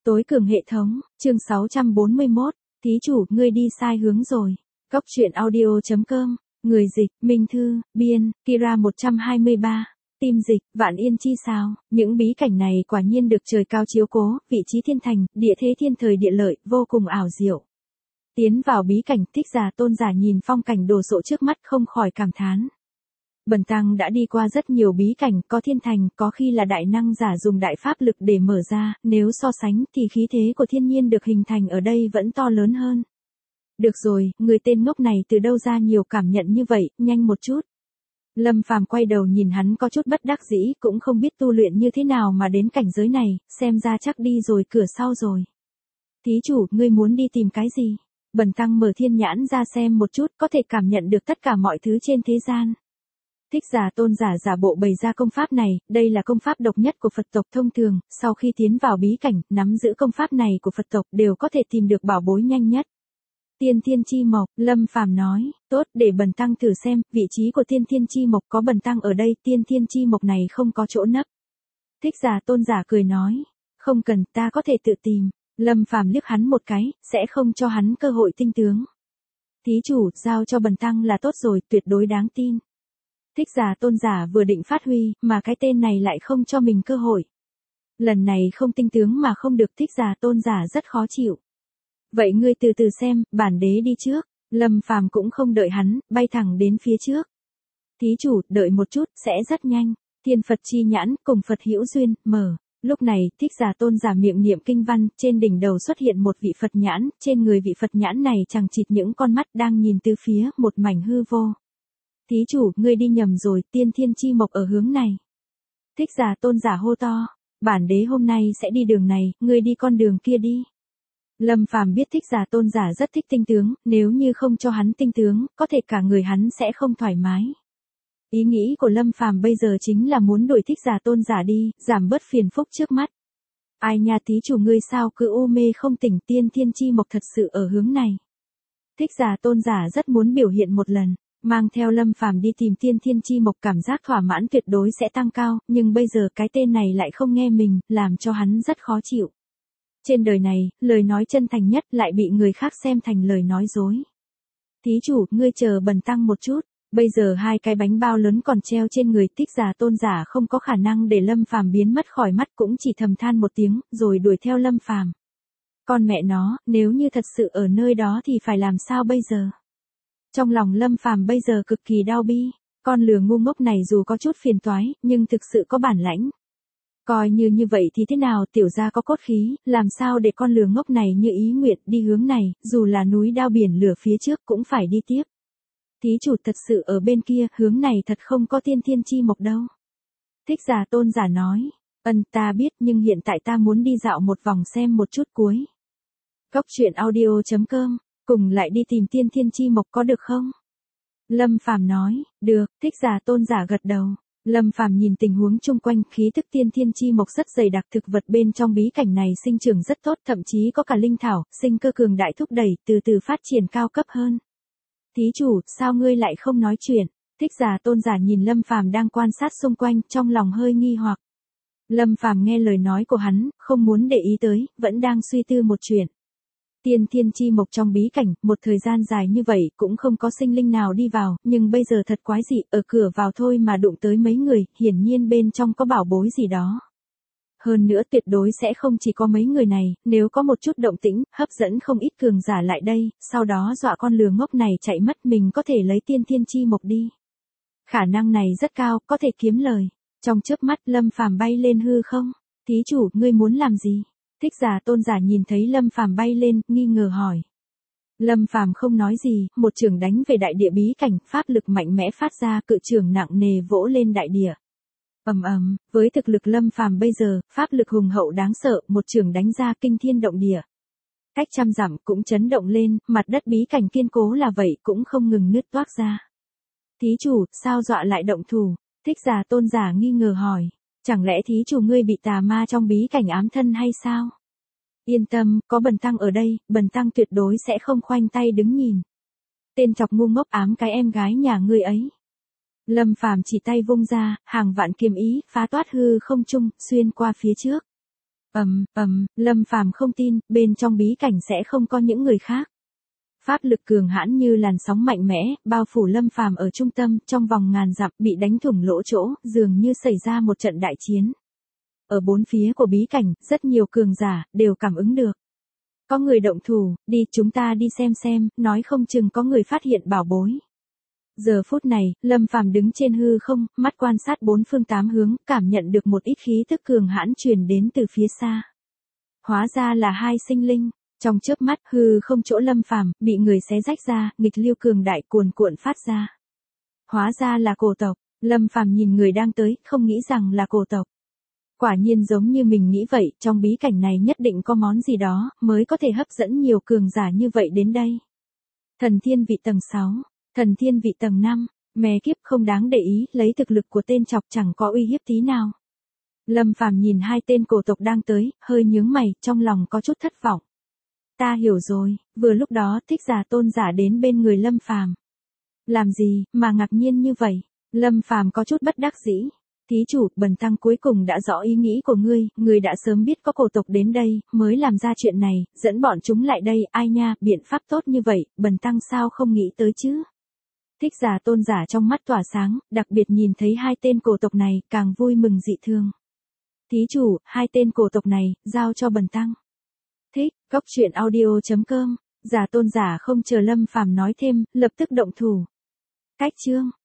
Tối cường hệ thống, chương 641, thí chủ, ngươi đi sai hướng rồi. Cốc truyện audio.com, người dịch, Minh Thư, biên, Kira 123, tim dịch, Vạn Yên Chi sao, những bí cảnh này quả nhiên được trời cao chiếu cố, vị trí thiên thành, địa thế thiên thời địa lợi, vô cùng ảo diệu. Tiến vào bí cảnh, Thích Giả Tôn Giả nhìn phong cảnh đồ sộ trước mắt không khỏi cảm thán. Bần tăng đã đi qua rất nhiều bí cảnh, có thiên thành, có khi là đại năng giả dùng đại pháp lực để mở ra, nếu so sánh thì khí thế của thiên nhiên được hình thành ở đây vẫn to lớn hơn. Được rồi, người tên ngốc này từ đâu ra nhiều cảm nhận như vậy, nhanh một chút. Lâm Phàm quay đầu nhìn hắn có chút bất đắc dĩ, cũng không biết tu luyện như thế nào mà đến cảnh giới này, xem ra chắc đi rồi cửa sau rồi. Thí chủ, ngươi muốn đi tìm cái gì? Bần tăng mở thiên nhãn ra xem một chút, có thể cảm nhận được tất cả mọi thứ trên thế gian. Thích Giả Tôn Giả giả bộ bày ra công pháp này, đây là công pháp độc nhất của Phật tộc thông thường, sau khi tiến vào bí cảnh, nắm giữ công pháp này của Phật tộc đều có thể tìm được bảo bối nhanh nhất. Tiên Thiên Chi Mộc, Lâm Phàm nói, tốt, để bần tăng thử xem, vị trí của Tiên Thiên Chi Mộc có bần tăng ở đây, Tiên Thiên Chi Mộc này không có chỗ nấp. Thích Giả Tôn Giả cười nói, không cần, ta có thể tự tìm. Lâm Phàm liếc hắn một cái, sẽ không cho hắn cơ hội tinh tướng. Thí chủ, giao cho bần tăng là tốt rồi, tuyệt đối đáng tin. Thích Giả Tôn Giả vừa định phát huy, mà cái tên này lại không cho mình cơ hội. Lần này không tinh tướng mà không được, Thích Giả Tôn Giả rất khó chịu. Vậy ngươi từ từ xem, bản đế đi trước. Lâm Phàm cũng không đợi hắn, bay thẳng đến phía trước. Thí chủ, đợi một chút, sẽ rất nhanh. Thiên Phật chi nhãn, cùng Phật hữu duyên, mở. Lúc này, Thích Giả Tôn Giả miệng niệm kinh văn, trên đỉnh đầu xuất hiện một vị Phật nhãn, trên người vị Phật nhãn này chằng chịt những con mắt đang nhìn từ phía, một mảnh hư vô. Thí chủ, ngươi đi nhầm rồi, Tiên Thiên Chi Mộc ở hướng này. Thích Giả Tôn Giả hô to, bản đế hôm nay sẽ đi đường này, ngươi đi con đường kia đi. Lâm Phàm biết Thích Giả Tôn Giả rất thích tinh tướng, nếu như không cho hắn tinh tướng, có thể cả người hắn sẽ không thoải mái. Ý nghĩ của Lâm Phàm bây giờ chính là muốn đuổi Thích Giả Tôn Giả đi, giảm bớt phiền phức trước mắt. Ai nha, thí chủ, ngươi sao cứ u mê không tỉnh, Tiên Thiên Chi Mộc thật sự ở hướng này. Thích Giả Tôn Giả rất muốn biểu hiện một lần. Mang theo Lâm Phàm đi tìm Tiên Thiên Chi Mộc, cảm giác thỏa mãn tuyệt đối sẽ tăng cao, nhưng bây giờ cái tên này lại không nghe mình, làm cho hắn rất khó chịu. Trên đời này, lời nói chân thành nhất lại bị người khác xem thành lời nói dối. Thí chủ, ngươi chờ bần tăng một chút, bây giờ hai cái bánh bao lớn còn treo trên người. Thích Giả Tôn Giả không có khả năng để Lâm Phàm biến mất khỏi mắt, cũng chỉ thầm than một tiếng, rồi đuổi theo Lâm Phàm. Con mẹ nó, nếu như thật sự ở nơi đó thì phải làm sao bây giờ? Trong lòng Lâm Phàm bây giờ cực kỳ đau bi, con lừa ngu ngốc này dù có chút phiền toái, nhưng thực sự có bản lãnh. Coi như vậy thì thế nào, tiểu gia có cốt khí, làm sao để con lừa ngốc này như ý nguyện đi hướng này, dù là núi đao biển lửa phía trước cũng phải đi tiếp. Thí chủ, thật sự ở bên kia, hướng này thật không có Tiên Thiên Chi Mộc đâu. Thích Giả Tôn Giả nói, ta biết, nhưng hiện tại ta muốn đi dạo một vòng xem một chút cuối. Cốc truyện audio.com, cùng lại đi tìm Tiên Thiên Chi Mộc có được không? Lâm Phàm nói, được. Thích Giả Tôn Giả gật đầu. Lâm Phàm nhìn tình huống chung quanh, khí tức Tiên Thiên Chi Mộc rất dày đặc, thực vật bên trong bí cảnh này sinh trưởng rất tốt, thậm chí có cả linh thảo, sinh cơ cường đại thúc đẩy, từ từ phát triển cao cấp hơn. Thí chủ, sao ngươi lại không nói chuyện? Thích Giả Tôn Giả nhìn Lâm Phàm đang quan sát xung quanh, trong lòng hơi nghi hoặc. Lâm Phàm nghe lời nói của hắn, không muốn để ý tới, vẫn đang suy tư một chuyện. Tiên Thiên Chi Mộc trong bí cảnh, một thời gian dài như vậy cũng không có sinh linh nào đi vào, nhưng bây giờ thật quái dị, ở cửa vào thôi mà đụng tới mấy người, hiển nhiên bên trong có bảo bối gì đó. Hơn nữa tuyệt đối sẽ không chỉ có mấy người này, nếu có một chút động tĩnh, hấp dẫn không ít cường giả lại đây, sau đó dọa con lừa ngốc này chạy mất, mình có thể lấy Tiên Thiên Chi Mộc đi. Khả năng này rất cao, có thể kiếm lời. Trong chớp mắt Lâm Phàm bay lên hư không. Thí chủ, ngươi muốn làm gì? Thích Giả Tôn Giả nhìn thấy Lâm Phàm bay lên, nghi ngờ hỏi. Lâm Phàm không nói gì, một chưởng đánh về đại địa bí cảnh, pháp lực mạnh mẽ phát ra, cự chưởng nặng nề vỗ lên đại địa. Ầm ầm, với thực lực Lâm Phàm bây giờ, pháp lực hùng hậu đáng sợ, một chưởng đánh ra kinh thiên động địa. Cách trăm dặm cũng chấn động lên, mặt đất bí cảnh kiên cố là vậy cũng không ngừng nứt toác ra. Thí chủ, sao dọa lại động thủ? Thích Giả Tôn Giả nghi ngờ hỏi. Chẳng lẽ thí chủ ngươi bị tà ma trong bí cảnh ám thân hay sao? Yên tâm, có bần tăng ở đây, bần tăng tuyệt đối sẽ không khoanh tay đứng nhìn. Tên chọc ngu ngốc ám cái em gái nhà ngươi ấy. Lâm Phàm chỉ tay vung ra, hàng vạn kiếm ý, phá toát hư không trung, xuyên qua phía trước. Lâm Phàm không tin, bên trong bí cảnh sẽ không có những người khác. Pháp lực cường hãn như làn sóng mạnh mẽ, bao phủ Lâm Phàm ở trung tâm, trong vòng ngàn dặm, bị đánh thủng lỗ chỗ, dường như xảy ra một trận đại chiến. Ở bốn phía của bí cảnh, rất nhiều cường giả, đều cảm ứng được. Có người động thủ, đi chúng ta đi xem, nói không chừng có người phát hiện bảo bối. Giờ phút này, Lâm Phàm đứng trên hư không, mắt quan sát bốn phương tám hướng, cảm nhận được một ít khí tức cường hãn truyền đến từ phía xa. Hóa ra là hai sinh linh, trong chớp mắt hư không chỗ Lâm Phàm bị người xé rách ra, nghịch lưu cường đại cuồn cuộn phát ra. Hóa ra là cổ tộc, Lâm Phàm nhìn người đang tới, không nghĩ rằng là cổ tộc. Quả nhiên giống như mình nghĩ vậy, trong bí cảnh này nhất định có món gì đó, mới có thể hấp dẫn nhiều cường giả như vậy đến đây. Thần thiên vị tầng 6, thần thiên vị tầng 5, mẹ kiếp không đáng để ý, lấy thực lực của tên chọc chẳng có uy hiếp tí nào. Lâm Phàm nhìn hai tên cổ tộc đang tới, hơi nhướng mày, trong lòng có chút thất vọng. Ta hiểu rồi, vừa lúc đó Thích Giả Tôn Giả đến bên người Lâm Phàm. Làm gì, mà ngạc nhiên như vậy? Lâm Phàm có chút bất đắc dĩ. Thí chủ, bần tăng cuối cùng đã rõ ý nghĩ của ngươi đã sớm biết có cổ tộc đến đây, mới làm ra chuyện này, dẫn bọn chúng lại đây, ai nha, biện pháp tốt như vậy, bần tăng sao không nghĩ tới chứ? Thích Giả Tôn Giả trong mắt tỏa sáng, đặc biệt nhìn thấy hai tên cổ tộc này, càng vui mừng dị thường. Thí chủ, hai tên cổ tộc này, giao cho bần tăng. Thích, Cốc Truyện Audio.com, Giả Tôn Giả không chờ Lâm Phàm nói thêm, lập tức động thủ. Cách chương